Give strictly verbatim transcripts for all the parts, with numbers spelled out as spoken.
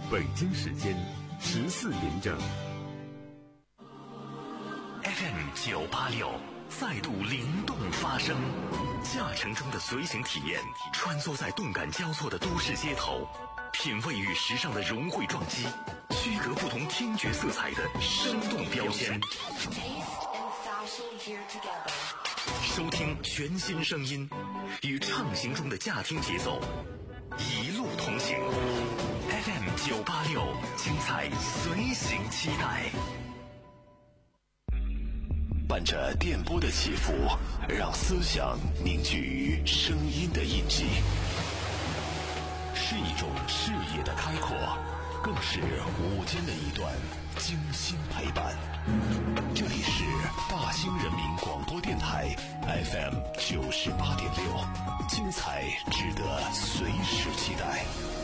北京时间十四点整。 F M 九八六再度灵动发声，驾乘中的随行体验，穿梭在动感交错的都市街头，品味与时尚的融汇撞击，区隔不同听觉色彩的生动标签。收听全新声音，与畅行中的驾听节奏一路同行。F M 九八六，精彩随行期待。伴着电波的起伏，让思想凝聚于声音的印记，是一种视野的开阔，更是午间的一段精心陪伴。这里是大兴人民广播电台 F M 九十八点六，精彩值得随时期待。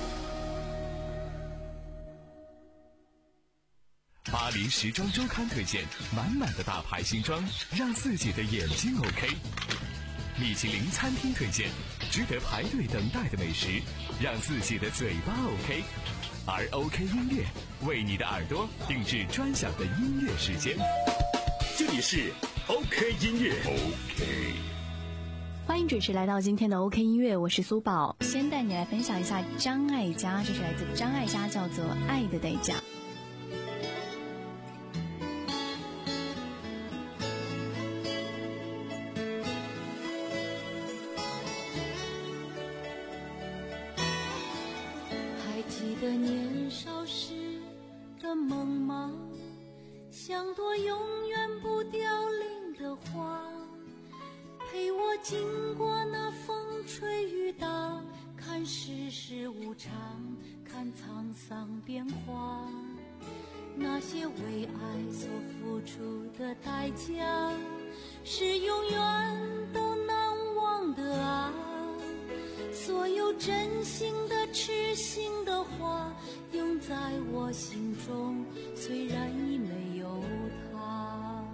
巴黎时装周刊推荐满满的大牌新装，让自己的眼睛 OK。米其林餐厅推荐值得排队等待的美食，让自己的嘴巴 OK。而 OK 音乐为你的耳朵定制专享的音乐时间。 这里是 OK 音乐 OK。 欢迎准时来到今天的 OK 音乐，我是苏宝。先带你来分享一下张艾嘉，这是来自张艾嘉，叫做《爱的代价》。 记得年少时的梦吗？像朵永远不凋零的花，陪我经过那风吹雨打，看世事无常，看沧桑变化。那些为爱所付出的代价，是永远都难忘的啊。所有真心的痴心的话永在我心中，虽然已没有他。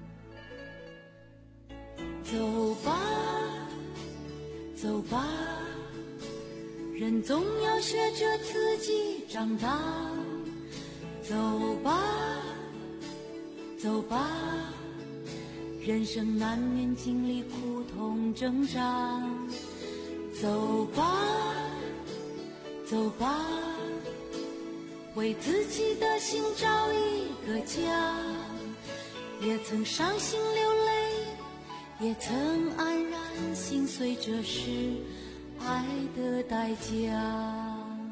走吧走吧，人总要学着自己长大。走吧走吧，人生难免经历苦痛挣扎。走吧走吧，为自己的心找一个家。也曾伤心流泪，也曾黯然心碎，这是爱的代价。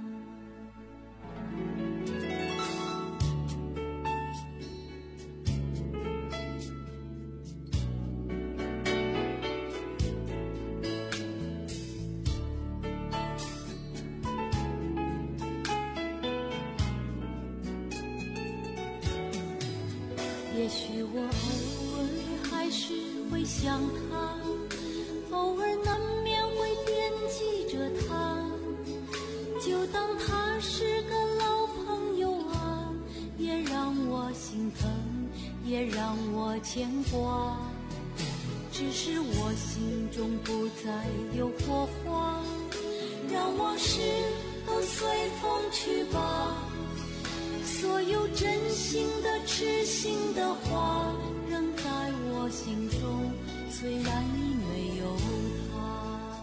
也许我偶尔还是会想他，偶尔难免会惦记着他，就当他是个老朋友啊，也让我心疼，也让我牵挂。只是我心中不再有火花，让往事都随风去吧。所有真心的痴心的话仍在我心中，虽然已没有他。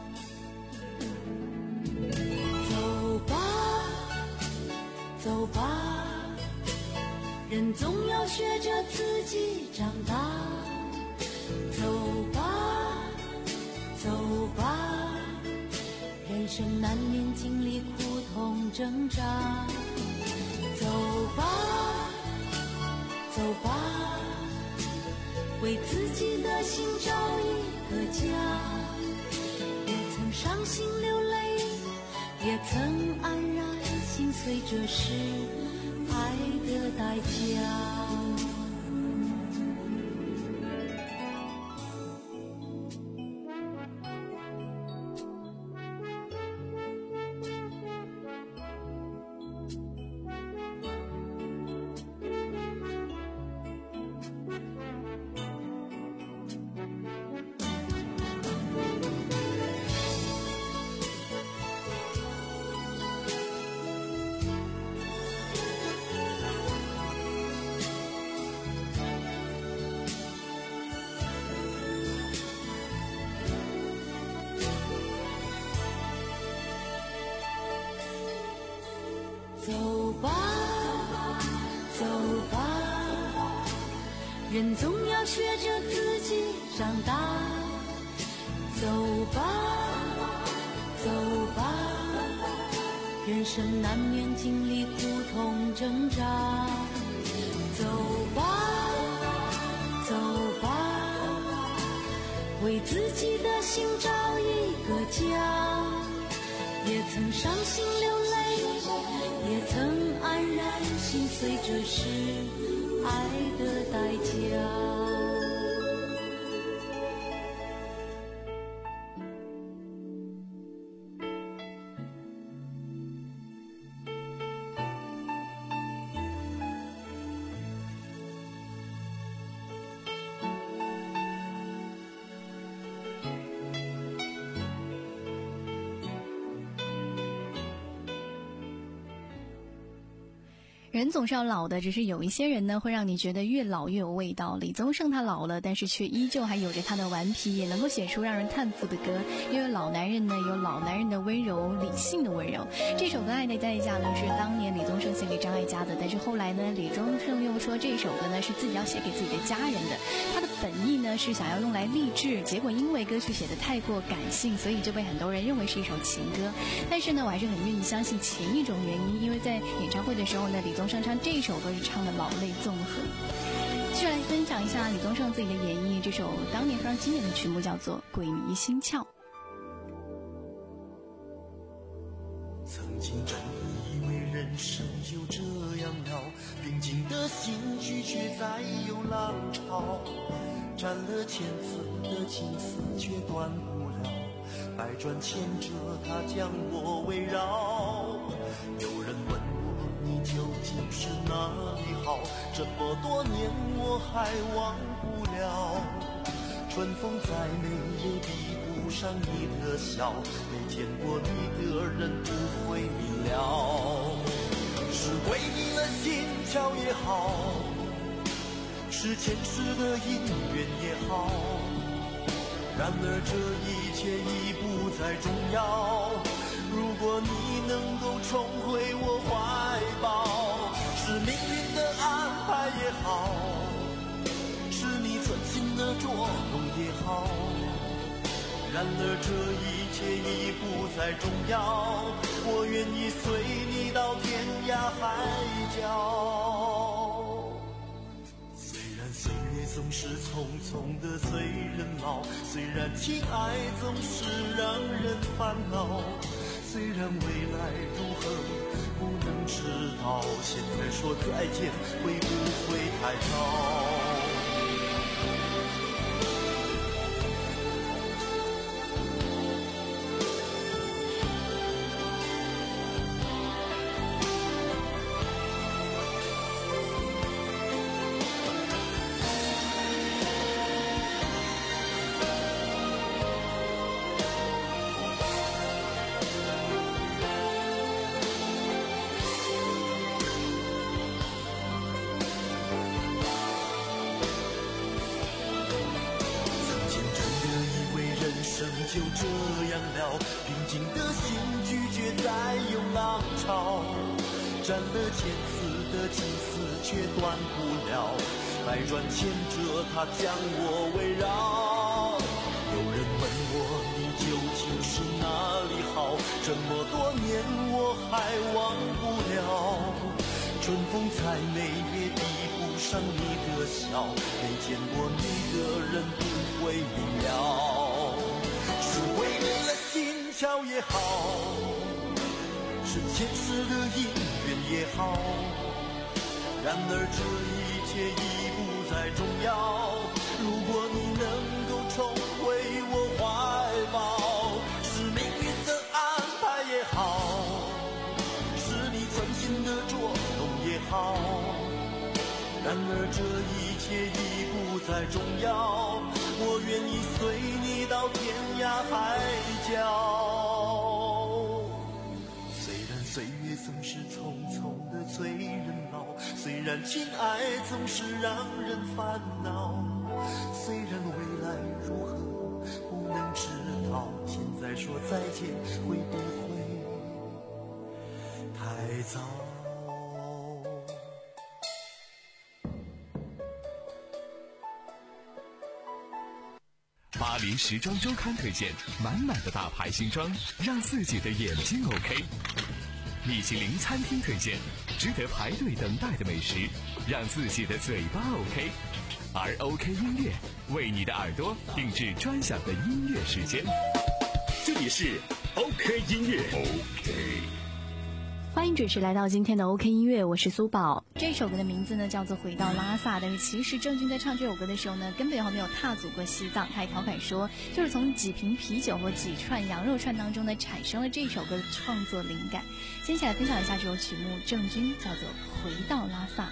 走吧走吧，人总要学着自己长大。走吧走吧，人生难免经历苦痛挣扎。走吧走吧，为自己的心找一个家。也曾伤心流泪，也曾黯然心碎，这是爱的代价。 走吧，走吧，人总要学着自己长大。走吧，走吧，人生难免经历苦痛挣扎。走吧，走吧，为自己的心找一个家。也曾伤心流泪，也曾黯然心碎，这是爱的代价。 人总是要老的，只是有一些人呢，会让你觉得越老越有味道。李宗盛他老了，但是却依旧还有着他的顽皮，也能够写出让人叹服的歌。因为老男人呢，有老男人的温柔，理性的温柔。这首歌《爱的代价》呢，是当年李宗盛写给张艾嘉的，但是后来呢，李宗盛又说这首歌呢是自己要写给自己的家人的。他的本意呢是想要用来励志，结果因为歌曲写得太过感性，所以就被很多人认为是一首情歌。但是呢，我还是很愿意相信情一种原因，因为在演唱会的时候呢，李宗盛唱这首歌是唱的老泪纵横。继续来分享一下李宗盛自己的演绎，这首当年非常经典的曲目叫做《鬼迷心窍》。 曾经真以为人生就这样了，平静的心拒绝再有浪潮，斩了千次的情丝却断不了，百转千折它将我围绕。有人问我你究竟是哪里好，这么多年我还忘不了，春风再美也比不上你的笑，没见过你的人不会明了。是鬼迷了心窍也好，是前世的因缘也好，然而这一切已不再重要。如果你能够重回我怀抱，是命运的安排也好，是你存心的捉弄也好，然而这一切已不再重要，我愿意随你到天涯海角。虽然岁月总是匆匆的随人老，虽然情爱总是让人烦恼，虽然未来如何不能知道，现在说再见会不会太早？就这样了，平静的心拒绝再有浪潮，斩了千次的情丝却断不了，百转千折它将我围绕。有人问我你究竟是哪里好，这么多年我还忘不了，春风再美也比不上你的笑，没见过你的人不会明了。是鬼迷了心窍也好，是前世的因缘也好，然而这一切已不再重要。如果你能够重回我怀抱，是命运的安排也好，是你存心的捉弄也好，然而这一切已不再重要，我愿意随你到天涯海角。虽然岁月总是匆匆的催人老，虽然情爱总是让人烦恼，虽然未来如何不能知道，现在说再见会不会太早？ 巴黎时装周刊推荐满满的大牌新装，让自己的眼睛 OK。米其林餐厅推荐值得排队等待的美食，让自己的嘴巴 OK。而 OK 音乐为你的耳朵定制专享的音乐时间。 这里是 OK 音乐 OK。 欢迎准时来到今天的 OK 音乐，我是苏宝。这首歌的名字呢叫做《回到拉萨》，但是其实郑钧在唱这首歌的时候呢，根本还没有踏足过西藏。他还调侃说，就是从几瓶啤酒和几串羊肉串当中呢，产生了这首歌的创作灵感。接下来分享一下这首曲目，郑钧叫做《回到拉萨》。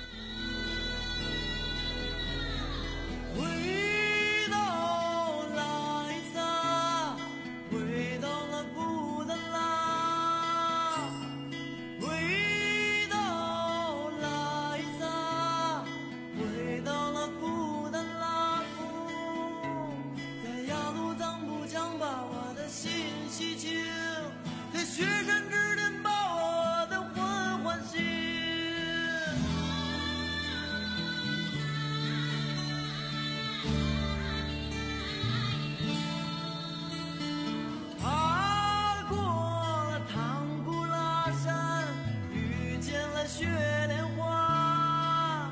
回到拉萨，回到了布达拉，回到拉萨，回到了布达拉。在雅鲁藏布江把我的心洗清，在雪山之巅把我的魂唤醒。雪莲花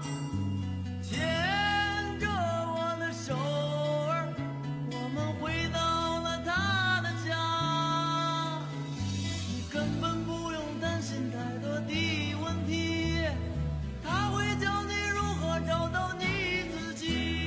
牵着我的手儿，我们回到了他的家。你根本不用担心太多的问题，他会教你如何找到你自己。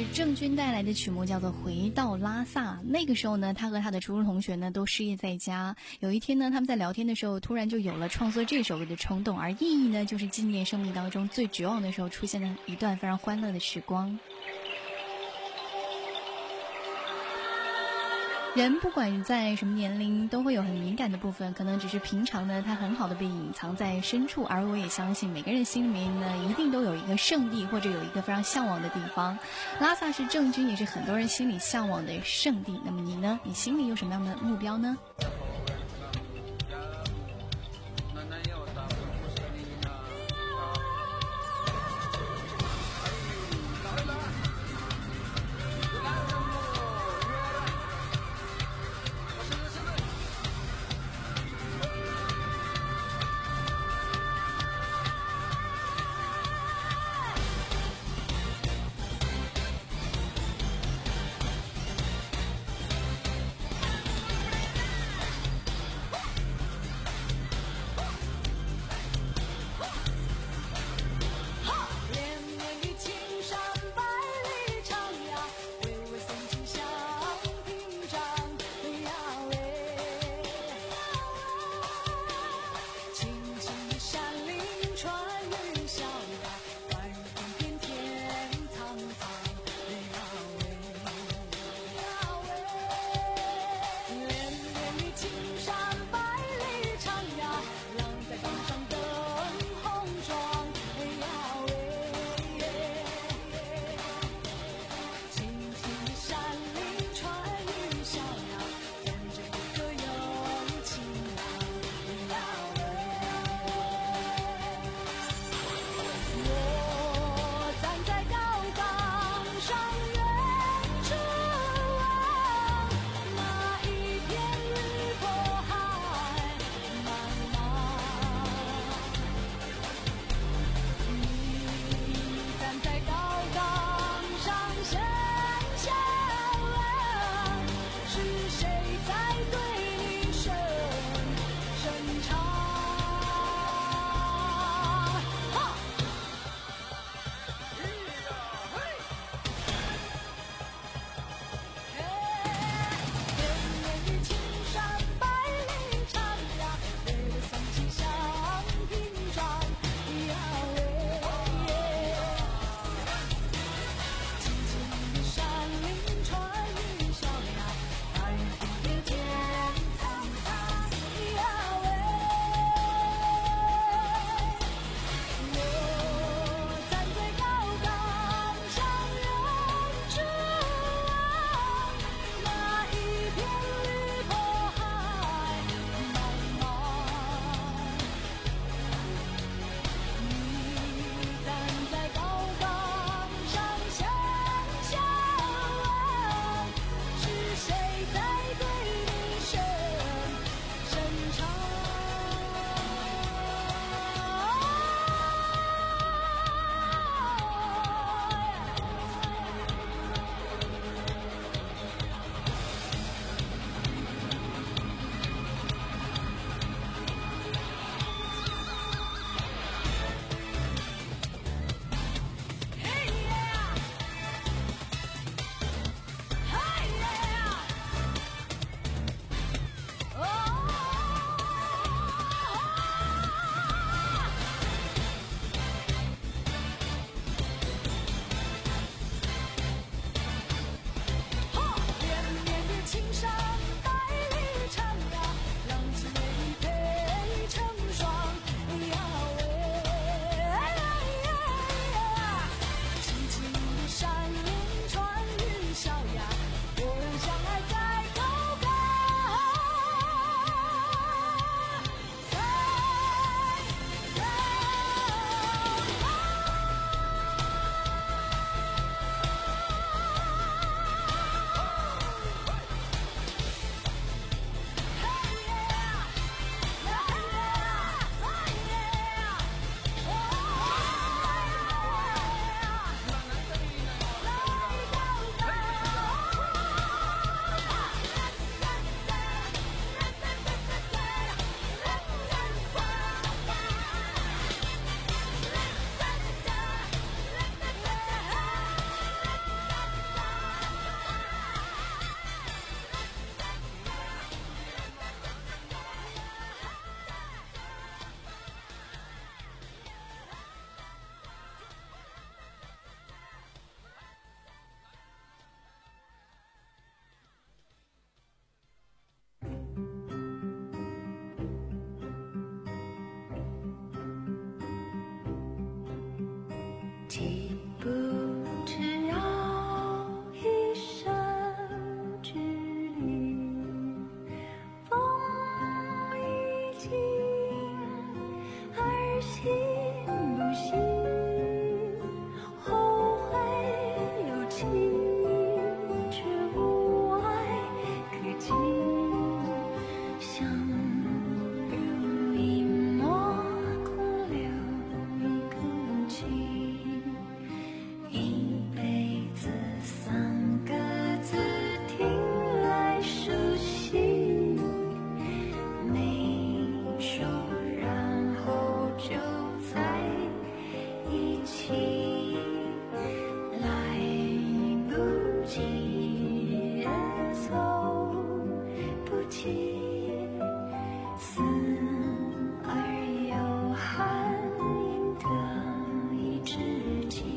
郑钧带来的曲目叫做《回到拉萨》。那个时候呢，他和他的初中同学呢都失业在家。有一天呢，他们在聊天的时候，突然就有了创作这首歌的冲动，而意义呢，就是纪念生命当中最绝望的时候出现的一段非常欢乐的时光。人不管在什么年龄都会有很敏感的部分，可能只是平常呢它很好的被隐藏在深处，而我也相信每个人心里面呢一定都有一个圣地，或者有一个非常向往的地方。拉萨是郑钧也是很多人心里向往的圣地，那么你呢？你心里有什么样的目标呢？ 几步之遥，一生距离，风已尽，而心不息，后会有期，却无爱可及，相濡以沫，空留一口气，一辈子三个字听来熟悉，没说然后就在一起，来不及也走不及，思而又含饮得一知己。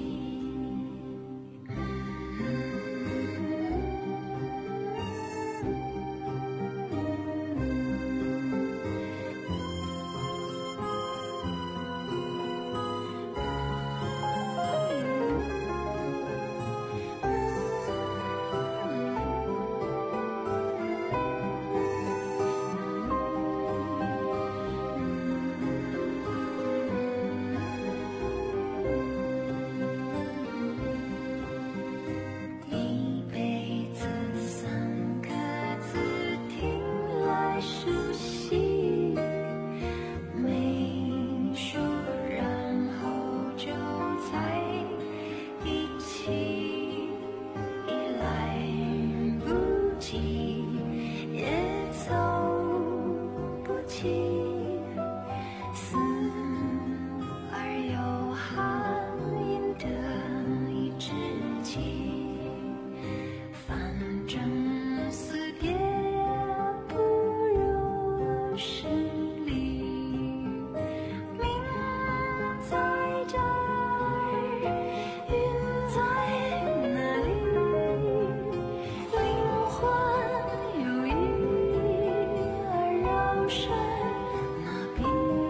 一辈子三个字听来熟悉，没说然后就在一起，已来不及也走不及，思而又含饮得一知己。反正死别不容失礼，命在这儿，云在哪里？灵魂有意而绕身哪比？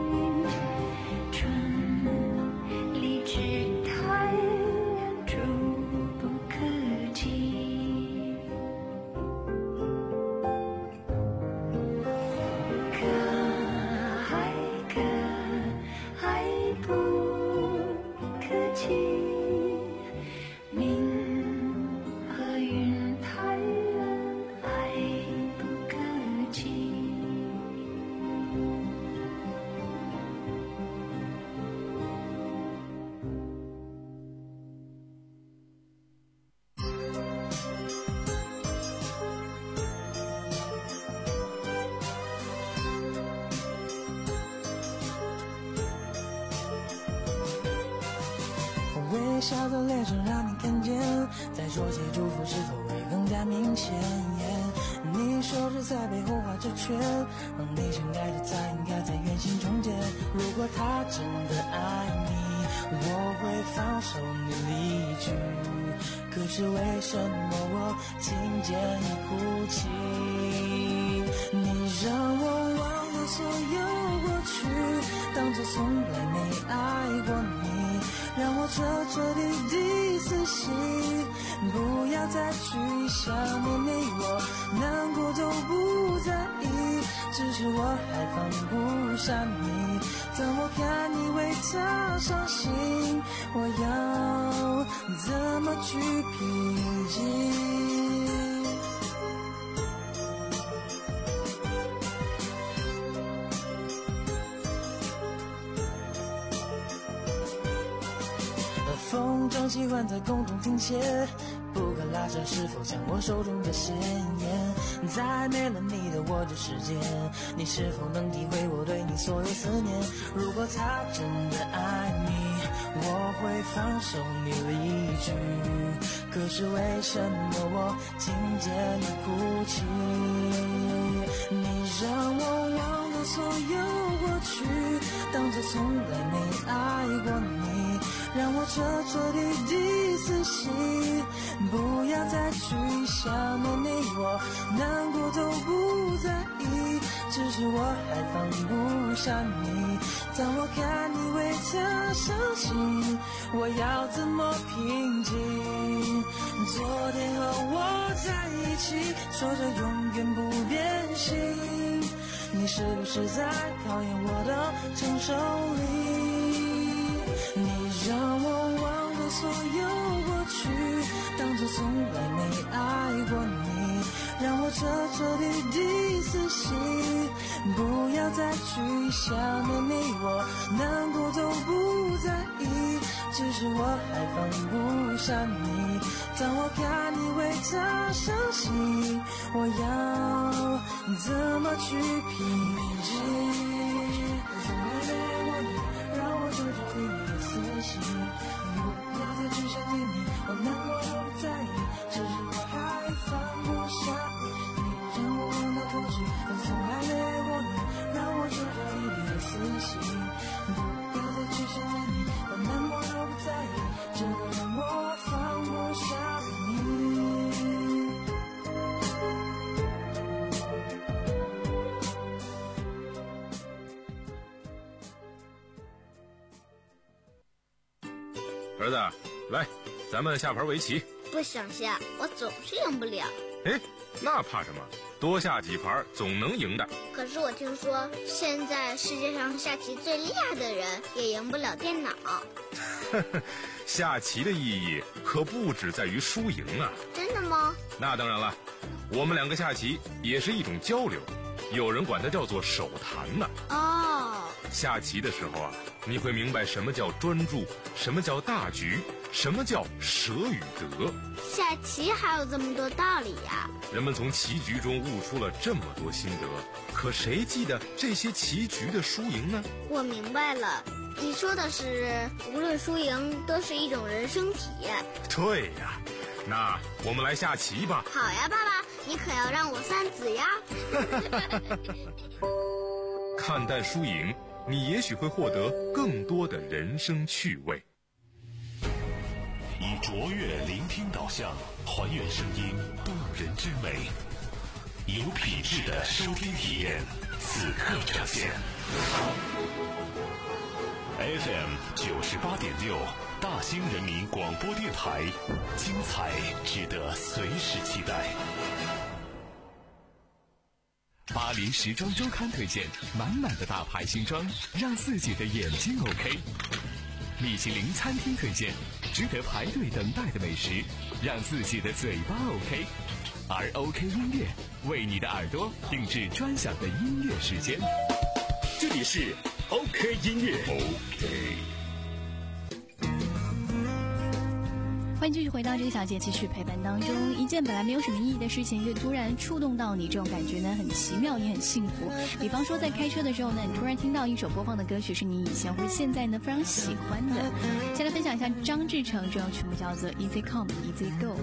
春离枝太远，触不可及。可爱可爱不可及，命和云太远，爱不可及。 微笑的脸上让你看见，再说些祝福是否会更加明显？你说是在背后画着圈，让你想盖着再应该在原形重建。如果他真的爱你，我会放手你离去，可是为什么我听见你哭泣？你让我忘了所有过去，当作从来没爱过你，让我彻彻底底死心，不要再去想念你，我难过都不在意，只是我还放不下你。当我看你为他伤心，我要怎么去平静？风筝喜欢在空中停歇，不可拉扯，是否像我手中的鲜艳？在没了你的我的世界，你是否能体会我对你所有思念？如果他真的爱你，我会放手你离去，可是为什么我听见你哭泣？你让我忘了所有过去，当作从来没爱过你，让我彻彻底底死心，不要再去想念你，我难过都不在意， 只是我还放不下你。当我看你为他伤心，我要怎么平静？昨天和我在一起，说着永远不变心，你是不是在考验我的承受力？你让我忘了所有过去，当作从来没爱过你，让我彻彻底底死心，不要再去想念你，我难过都不在意，只是我还放不下你。当我看你为他伤心，我要怎么去平静？从来没爱过你，让我彻彻底底死心，不要再去想念你，我难过都不在意，只是我还放不下你。你让我忘了过去，我从来没爱过你，让我彻彻底底的死心，不要再去想念你，我难过都不在意，只让我放不下你。 儿子，来，咱们下盘围棋。 不想下，我总是赢不了。 哎，那怕什么？多下几盘总能赢的。 可是我听说，现在世界上下棋最厉害的人也赢不了电脑。 下棋的意义可不只在于输赢啊！ 真的吗？ 那当然了，我们两个下棋也是一种交流，有人管它叫做手谈呢。 哦， 下棋的时候啊，你会明白什么叫专注，什么叫大局，什么叫舍与得。 下棋还有这么多道理呀！ 人们从棋局中悟出了这么多心得，可谁记得这些棋局的输赢呢？ 我明白了，你说的是无论输赢都是一种人生体验。 对呀，那我们来下棋吧。 好呀，爸爸，你可要让我三子呀。 看淡输赢，你也许会获得更多的人生趣味。 以卓越聆听导向，还原声音动人之美，有品质的收听体验，此刻呈现。F M 九十八点六，大兴人民广播电台，精彩值得随时期待。 巴黎时装周刊推荐，满满的大牌新装，让自己的眼睛 OK。米其林餐厅推荐，值得排队等待的美食，让自己的嘴巴 OK。而 OK 音乐为你的耳朵定制专享的音乐时间。 这里是 OK 音乐。OK。 欢迎继续回到这个小节继续陪伴当中。一件本来没有什么意义的事情，就突然触动到你，这种感觉呢很奇妙也很幸福。比方说在开车的时候呢，你突然听到一首播放的歌曲是你以前或者现在呢非常喜欢的。先来分享一下张志成这首曲目，叫做 Easy Come Easy Go。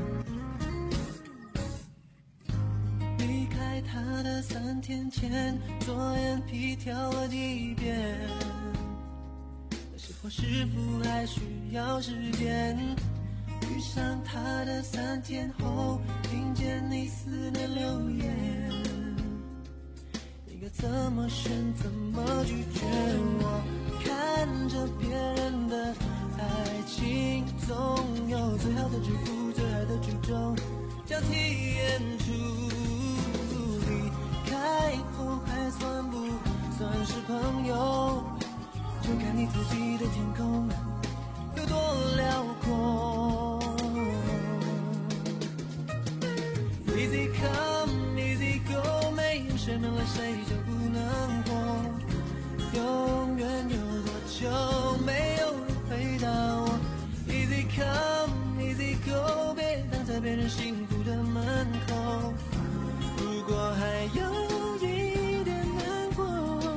离开他的三天前，左眼皮跳了几遍，是否是否还需要时间？遇上他的三天后，听见你思念留言，应该怎么选怎么拒绝？我看着别人的爱情，总有最好的祝福，最爱的剧终交替演出。离开后还算不算是朋友？就看你自己的天空有多辽阔。Easy come, easy go， 没有谁能来，谁就不能过。永远有多久，没有人回答我。Easy come, easy go， 别挡在别人幸福的门口。如果还有一点难过，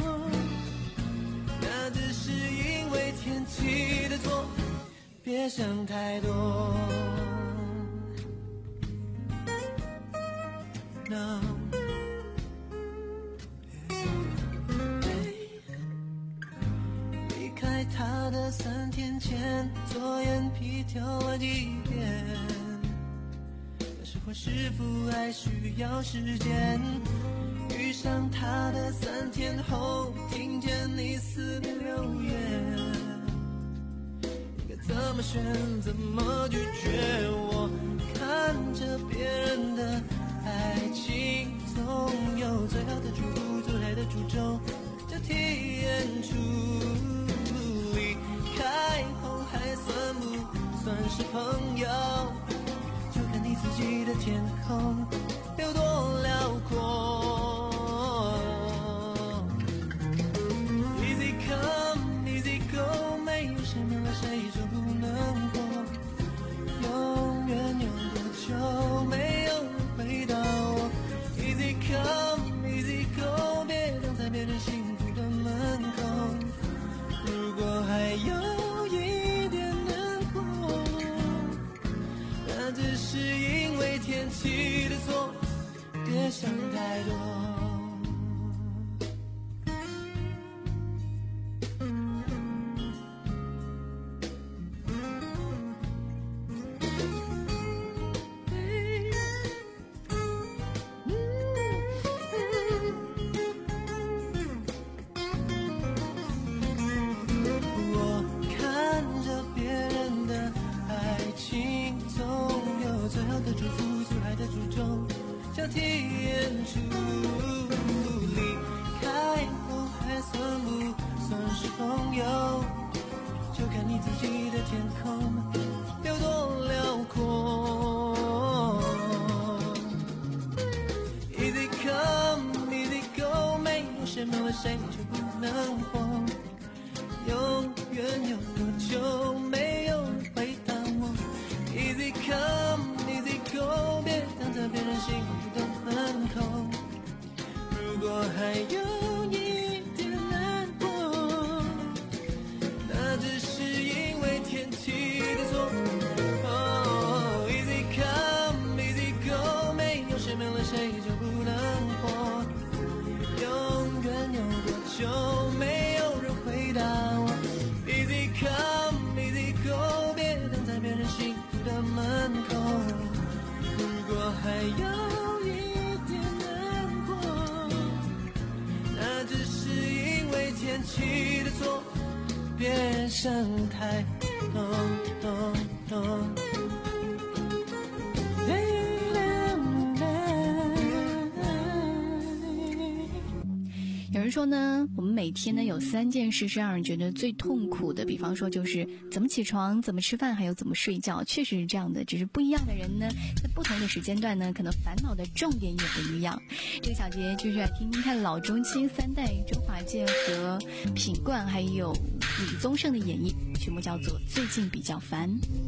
那只是因为天气的错，别想太多。No， 离开他的三天前，左眼皮跳了几遍，那时候是否还需要时间？遇上他的三天后，听见你思念留言，该怎么选，怎么拒绝？我看着别人的爱情，总有最好的祝福，最来的诅咒，就体验出离开后还算不算是朋友，就看你自己的天空有多辽阔。 Easy come easy go， 没有谁没了谁就不能过，永远有多久没有人回答我。 Easy come easy go， 别挡在别人幸福的门口，如果还有一点难过，那只是因为天气的错，别想太多。我看着别人的爱情，总有最好的祝福，最爱的诅咒，想体验出离开后还算不算是朋友，就看你自己的天空有多辽阔。Easy come easy go， 没有谁没了谁就不能活，永远有多久没有人回答我。Easy come easy go， 别挡在别人幸福的门口，如果还有一点难过，那只是因为天气的错。Oh easy come easy go， 没有谁没了谁就不能活，永远有多久没有人回答我。Easy come easy go， 别挡在别人幸福的门口，如果还有一点难过，那只是因为天气的错，别想太多。哦哦有人说呢，我们每天呢有三件事是让人觉得最痛苦的，比方说就是怎么起床、怎么吃饭，还有怎么睡觉。确实是这样的，只是不一样的人呢，在不同的时间段呢，可能烦恼的重点也不一样。这个小节就是来听听看老中青三代周华健和品冠还有李宗盛的演绎，曲目叫做《最近比较烦》。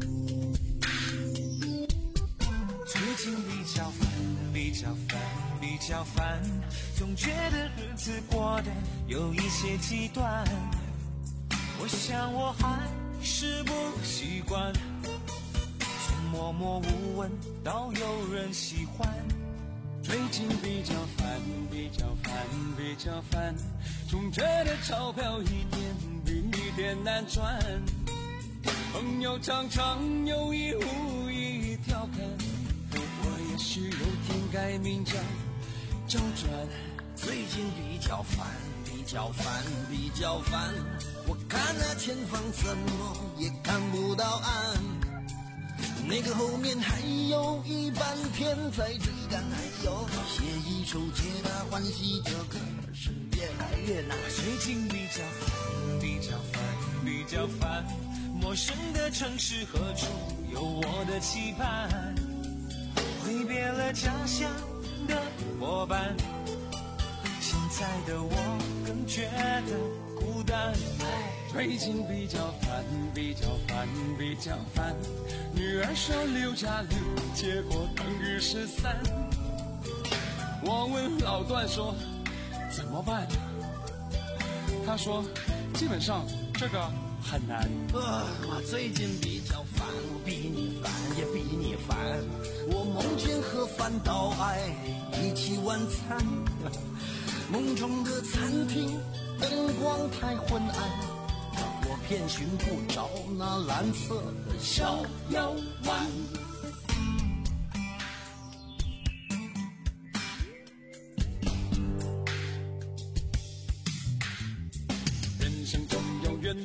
最近比较烦，比较烦，比较烦，总觉得日子过得有一些极端。我想我还是不习惯，从默默无闻到有人喜欢。最近比较烦，比较烦，比较烦，总觉得钞票一点比一点难赚。朋友常常有意无意调侃，我也许有天改名叫周转。最近比较烦，比较烦，比较烦，我看那前方怎么也看不到岸，那个后面还有一半天在追赶，还有写一首皆大欢喜的歌是越来越难。最近比较烦，比较烦，比较烦，陌生的城市何处有我的期盼，挥别了家乡的伙伴，现在的我更觉得孤单。最近比较烦，比较烦，比较烦，女儿说六加六结果等于十三。我问老段说怎么办，他说基本上这个很难。啊，我最近比较烦，我比你烦也比你烦，我梦见和饭岛爱一起晚餐，梦中的餐厅灯光太昏暗，我偏寻不着那蓝色的小腰弯。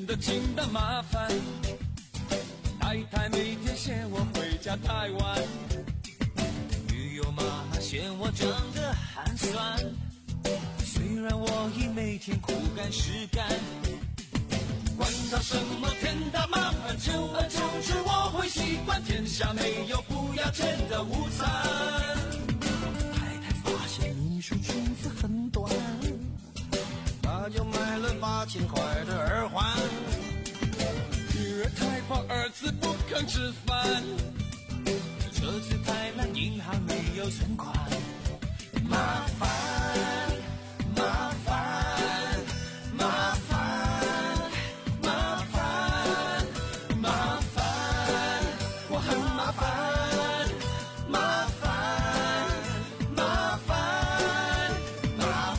的轻的麻烦。太太每天嫌我回家太晚，女友妈嫌我长得寒酸。虽然我已每天苦干实干，管他什么天大麻烦，久而久之我会习惯。天下没有不要钱的午餐。 太太发现你说裙子很短，她就买了八千块的耳环。 女儿太胖，儿子不肯吃饭，车子太烂，银行没有存款。麻烦麻烦麻烦麻烦麻烦，我很麻烦。麻烦麻烦麻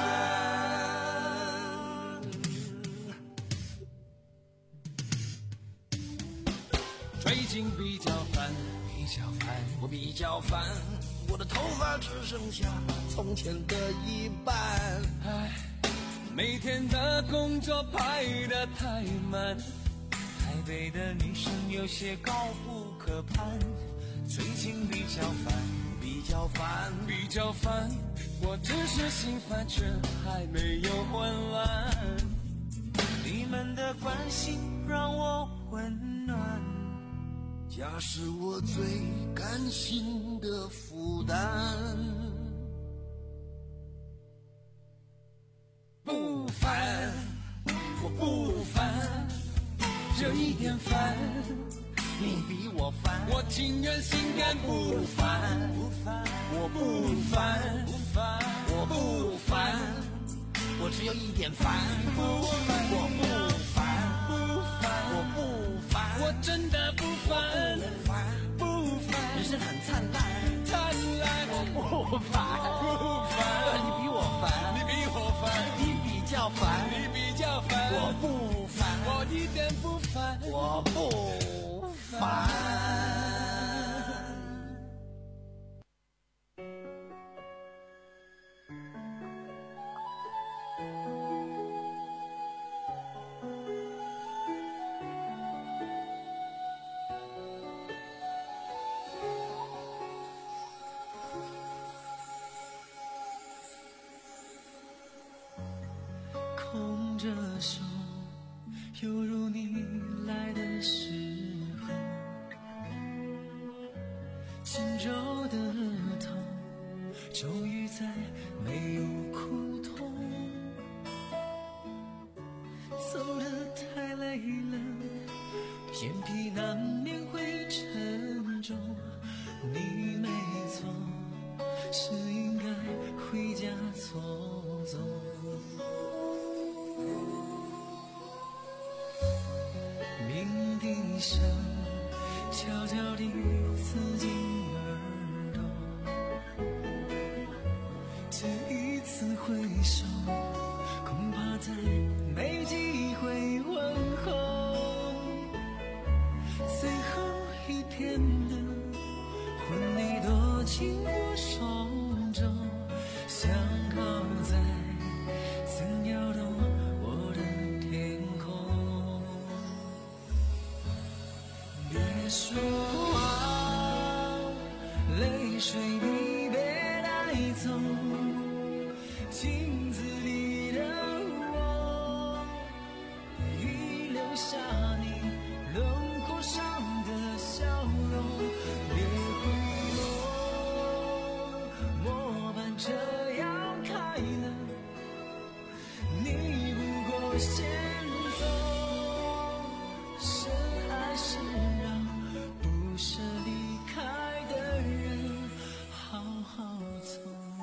烦，最近比较烦，比较烦， 我比较烦，我的头发只剩下从前的一半。 唉，每天的工作排得太满，台北的女生有些高不可攀。最近比较烦， 比较烦， 比较烦，我只是心烦，却还没有混乱。你们的关心让我温暖， 家是我最甘心的负担。 不烦，我不烦，就一点烦。 你比我烦， 我情愿心甘不烦。 不烦， 我不烦，不烦，我不烦， 我只有一点烦。 不烦， 我不烦， 不烦， 我不烦， 我真的不烦， 不烦， 不烦。 人生很灿烂， 灿烂。 我不烦， 不烦， 你比我烦， 你比我烦， 你比较烦， 你比较烦。 我不烦， 我一点不烦， 我不烦。 空着手，犹如你来的时候，轻柔的头，终于再没有苦痛。走得太累了，眼皮难免会沉重。你没错，是应该回家走走。鸣笛声悄悄地刺进耳朵，这一次回首，恐怕再没机会问候。最后一片的婚礼多情我手中，想靠在曾摇动我的天空。别说话，泪水你别带走，镜子里的我已留下你轮廓上的笑容。别回头，末班车要开了，你不过先走。深爱是让不舍离开的人好好走。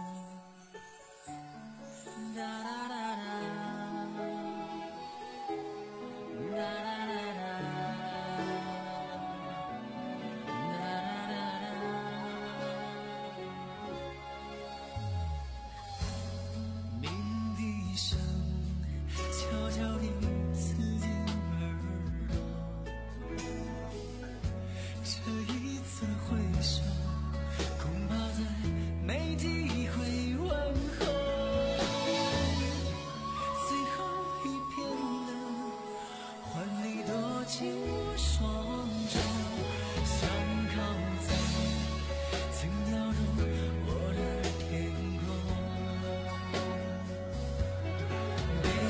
哒哒哒哒，哒哒哒哒，哒哒哒哒。鸣笛声悄悄地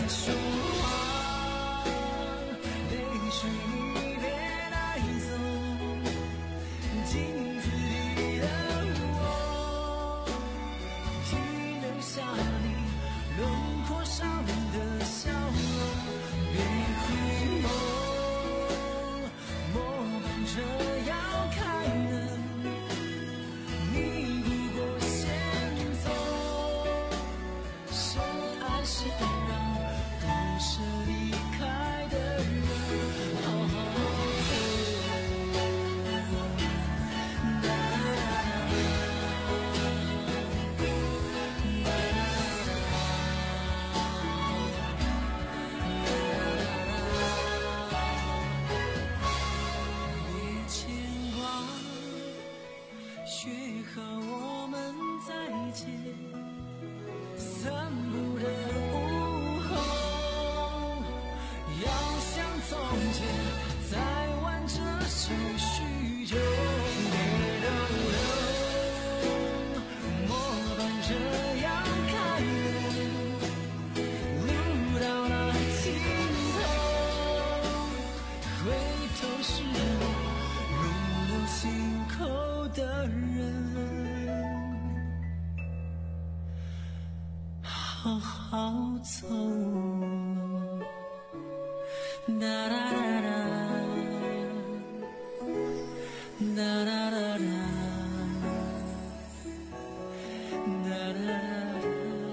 说谎，泪水你别带走，镜子里的我，只留下你轮廓上的笑容。别回眸，末班车要开了，你不过先走。深爱是让不舍离开的人好好别牵挂，学好我们再见。散步的午后，要像从前再挽着手叙旧。别逗留，末班车要开了，路到了尽头，回头是我轮流心口的人。好好走，哒哒哒哒，哒哒哒哒，哒哒哒。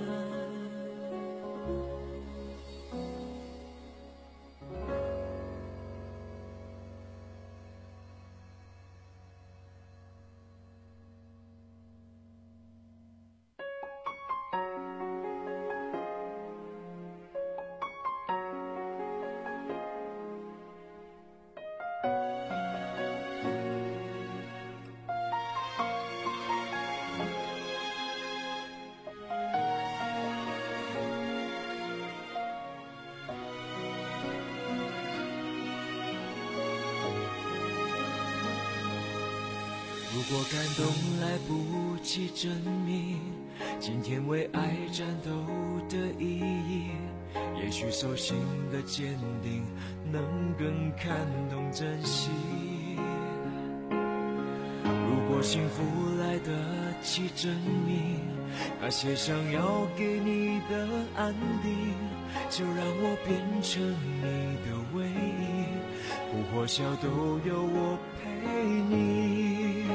如果感动来不及证明今天为爱战斗的意义，也许手心的坚定能更看懂珍惜。如果幸福来得及证明那些想要给你的安定，就让我变成你的唯一，哭或笑都有我陪你。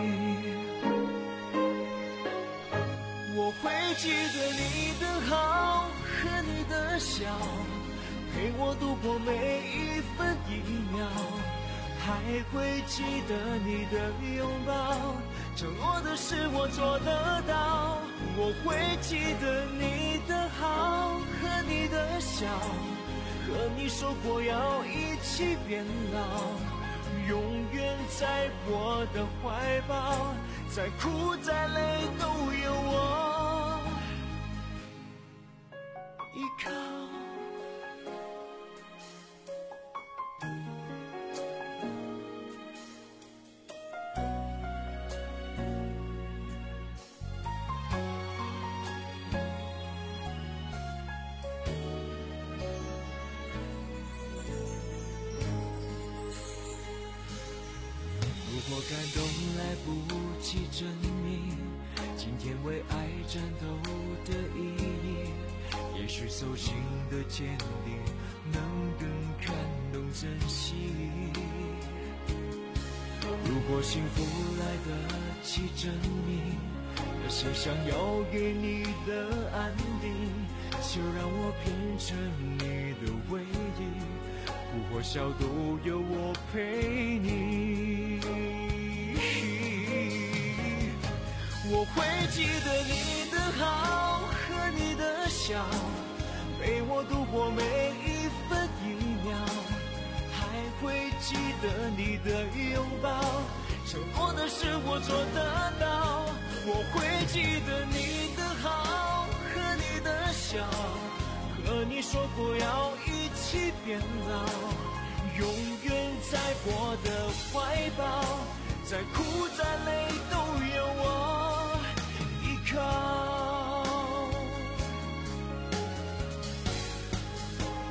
我会记得你的好和你的笑，陪我度过每一分一秒，还会记得你的拥抱，承诺的事我做得到。我会记得你的好和你的笑，和你说过要一起变老，永远在我的怀抱，再哭再累都有我依靠。如果感动来不及证明今天为爱战斗的意义，也许手心的坚定能更看懂珍惜。如果幸福来得及证明那些想要给你的安定，就让我变成你的唯一，哭或笑都有我陪你。我会记得你的好和你的笑，陪我度过每一分一秒，还会记得你的拥抱，承诺的事我做得到。我会记得你的好和你的笑，和你说过要一起变老，永远在我的怀抱，再苦再累都有我依靠。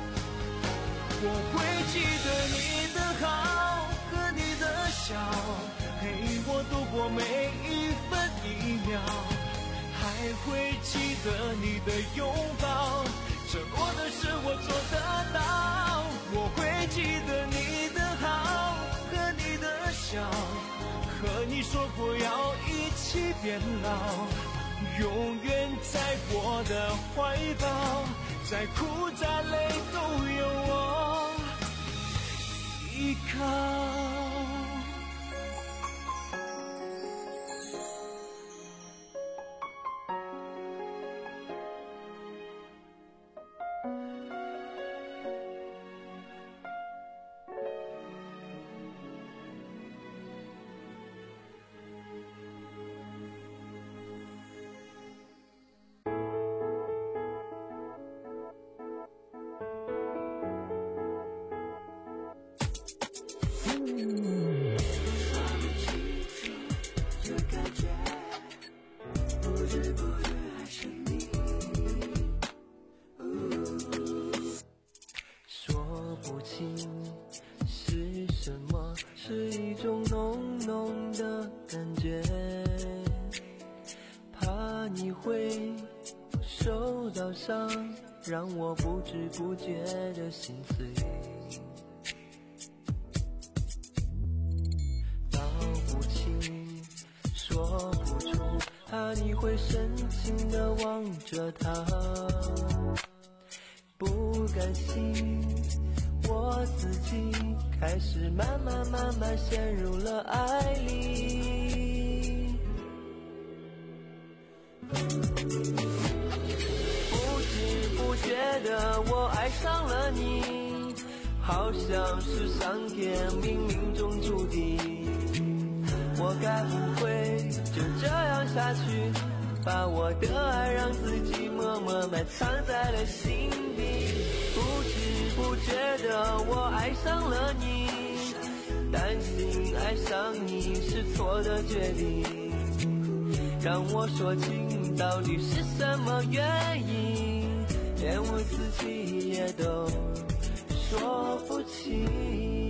我会记得你的好和你的笑，陪我度过每一分一秒，还会记得你的拥抱，承诺的事我做得到。我会记得你的好和你的笑，和你说过要一起变老，永远在我的怀抱，再苦再累都有我依靠。 说不清是什么，是一种浓浓的感觉，怕你会受到伤，让我不知不觉的心碎。道不清，说不出，怕你会深情地望着他，不甘心我自己开始慢慢慢慢陷入了爱里，不知不觉的我爱上了你，好像是上天冥冥中注定，我该不会就这样下去，把我的爱让自己默默埋藏在了心底，不知不觉的我爱上了你，担心爱上你是错的决定，让我说清到底是什么原因，连我自己也都说不清。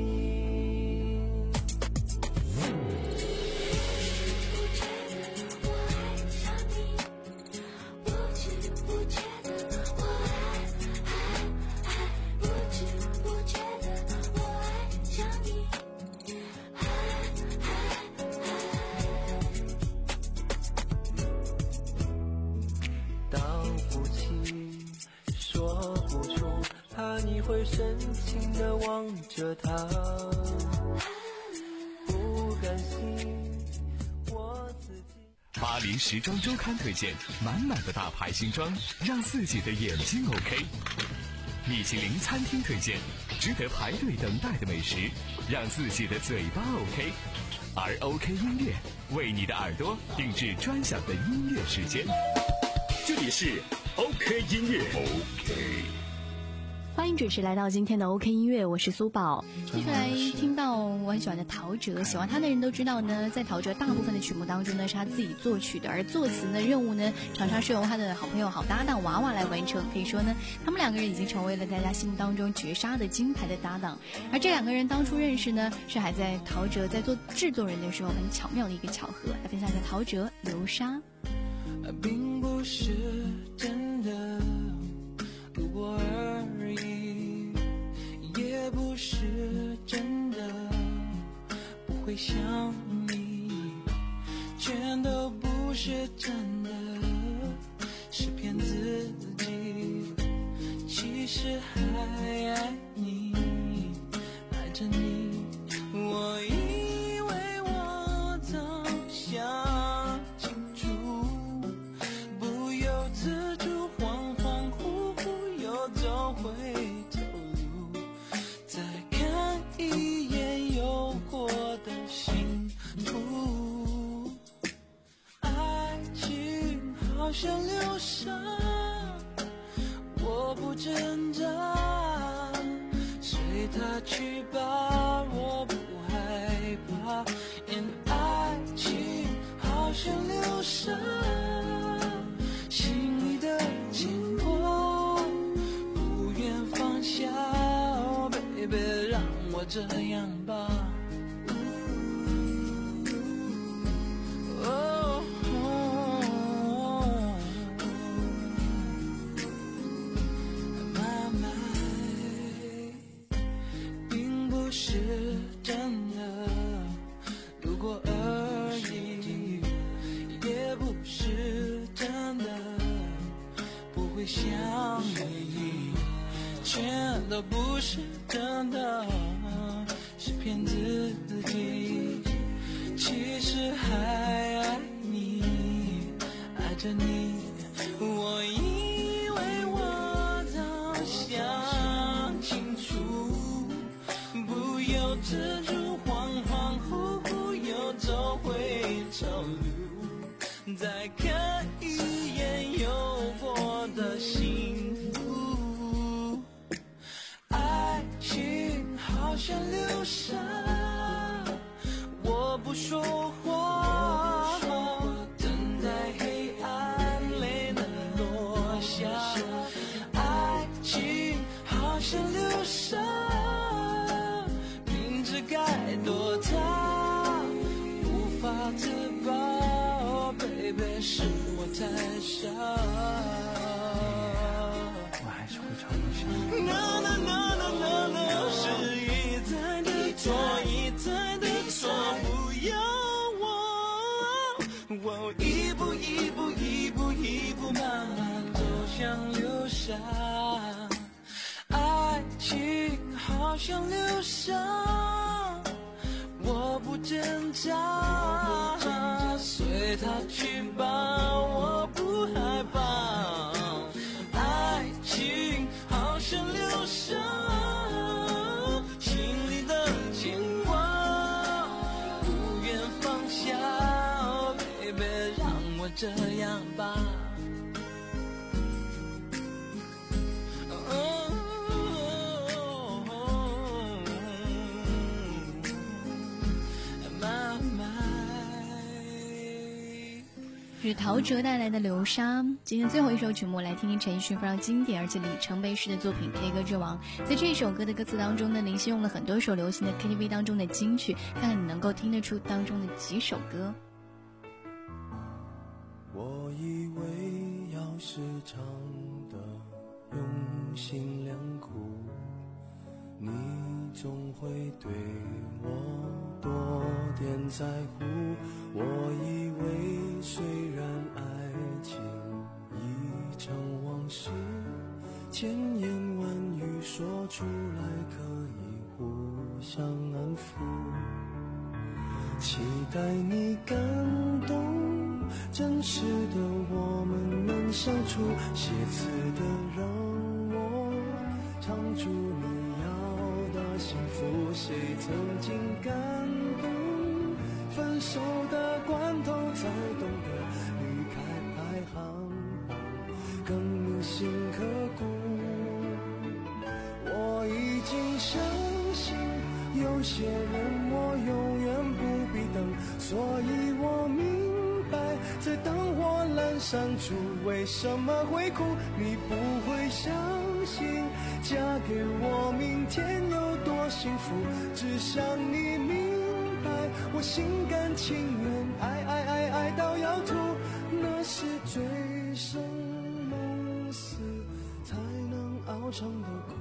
会深情地望着他，不甘心我自己。 巴黎时装周刊推荐满满的大牌新装，让自己的眼睛 OK。米其林餐厅推荐值得排队等待的美食，让自己的嘴巴 OK。而 OK 音乐为你的耳朵定制专享的音乐时间。 这里是 OK 音乐 OK。 欢迎准时来到今天的 OK 音乐，我是苏宝。接下来听到我很喜欢的陶喆，喜欢他的人都知道呢，在陶喆大部分的曲目当中呢是他自己作曲的，而作词呢任务呢常常是由他的好朋友好搭档娃娃来完成。可以说呢，他们两个人已经成为了大家心目当中绝杀的金牌的搭档。而这两个人当初认识呢，是还在陶喆在做制作人的时候很巧妙的一个巧合。来分享一下陶喆《流沙》。 并不是真的路过而已，也不是真的不会想你，全都不是真的，是骗自己，其实还爱你，爱着你。我以为我早想清楚，不由自主恍恍惚惚又走回头路，再看一眼有过的幸福。爱情好像流沙，我不挣扎，随它去吧，我不害怕。因爱情好像流沙，心里的牵挂不愿放下，oh baby。 这样吧。想你，全都不是真的，是骗自己。其实还爱你，爱着你，我以为我早想清楚，不由自主，恍恍惚惚又走回头路，再看一眼有过的幸福。爱情好像流沙，我不说话，等待黑暗泪能落下。爱情好像流沙，明知该躲它，无法自拔。Baby， 是我太傻，我还是会常常想。No no no no no no， 是一再的错，一再的错，不要我，我一步一步一步一步慢慢走向流沙。爱情好像流沙，我不挣扎，随它去吧，我不害怕。爱情好像流沙，心里的牵挂不愿放下。Oh baby， 让我这样吧。 是陶喆带来的《流沙》。今天最后一首曲目，来听听陈奕迅非常经典而且里程碑式的作品《K 歌之王》。在这一首歌的歌词当中呢，林夕用了很多首流行的 K T V 当中的金曲，看看你能够听得出当中的几首歌。 我以为要时常的用心良苦，你总会对我多点在乎。我以为虽然爱情已成往事，千言万语说出来可以互相安抚，期待你感动，真实的我们能相处，写词的让我唱出你要的幸福。谁曾经感动，分手的关头才懂得离开排行榜更铭心刻骨。我已经相信有些人我永远不必等，所以我明白在灯火阑珊处为什么会哭。你不会相信嫁给我明天有多幸福，只想你明白我心甘情愿爱爱爱爱到要吐，那是醉生梦死才能熬成的苦。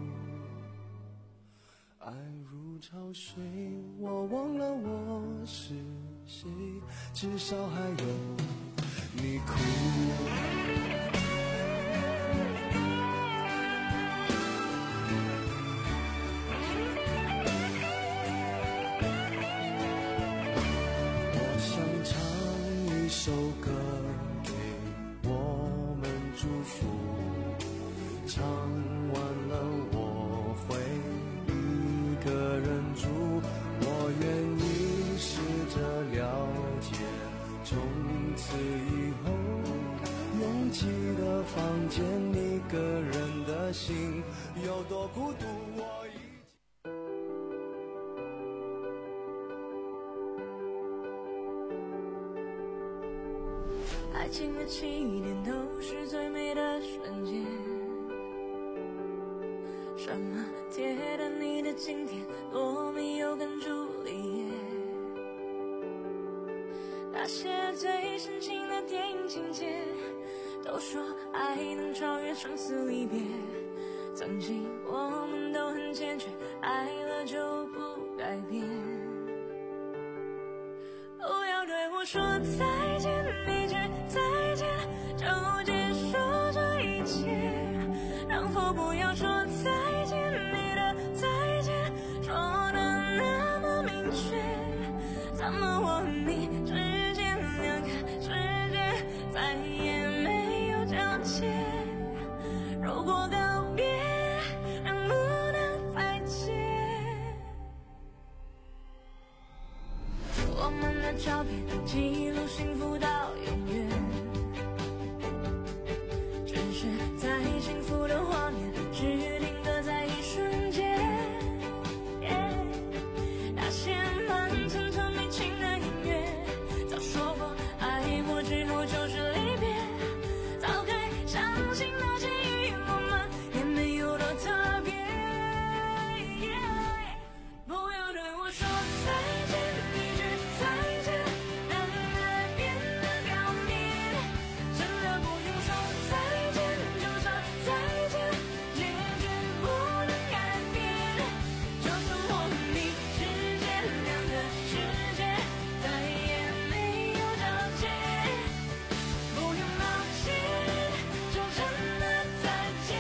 爱如潮水，我忘了我是谁，至少还有你哭。我想唱一首歌给我们祝福，唱完了我会一个人住。我愿意试着了解，从此以后拥挤的房间，一个人的心有多孤独。我已爱情的起点都是最美的瞬间，什么铁的你的的今天多没有根助力。那些最深情的电影情节，都说爱能超越生死离别。曾经我们都很坚决，爱了就不改变。不要对我说再见，一句再见就结束这一切。能否不要说再见，你的再见说的那么明确。怎么我和你之间两个世界再也没有交界？如果告别能不能再见？我们的照片记录幸福到永远，只是在幸福的画面只定格在一瞬间。那些慢吞吞没情的音乐，早说过爱过之后就是离别。早该相信那些与我们也没有多特别。不要对我说再见，一句再见让爱变得表面。真的不用说再见，就算再见结局不能改变。就算我和你之间两个世界再也没有交界，不用抱歉，就真的再见。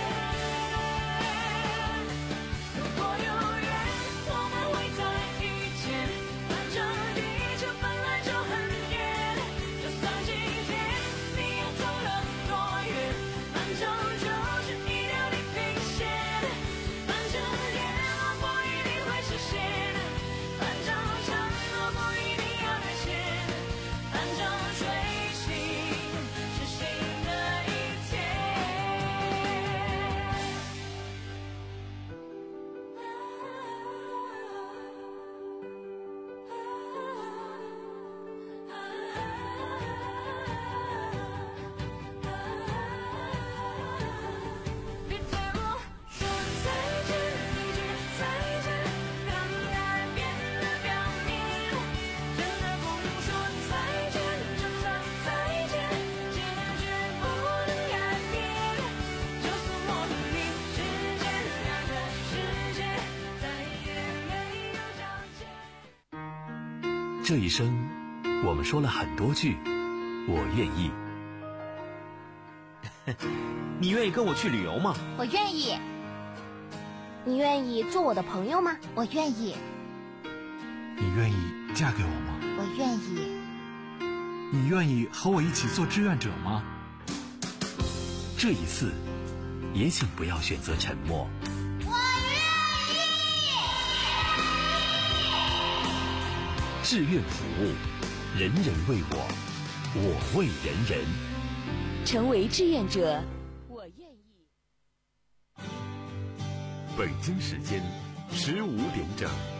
如果有缘我们会再遇见，反正地球本来就很远。就算今天你也走了多远，反正就是一条地平线。反正愿望不一定会实现，反正承诺不一定要兑现，反正睡醒是新的一天。别对我说再见，一句再见让爱变得表面。真的不用说再见，就算再见结局不能改变。就算我和你之间两个世界再也没有交界。 这一生，我们说了很多句“我愿意”。 你愿意跟我去旅游吗？ 我愿意。你愿意做我的朋友吗？我愿意。 你愿意嫁给我吗？ 我愿意。 你愿意和我一起做志愿者吗？ 这一次，也请不要选择沉默。 我愿志愿服务，人人为我，我为人人。 成为志愿者，我愿意。 北京时间十五点整。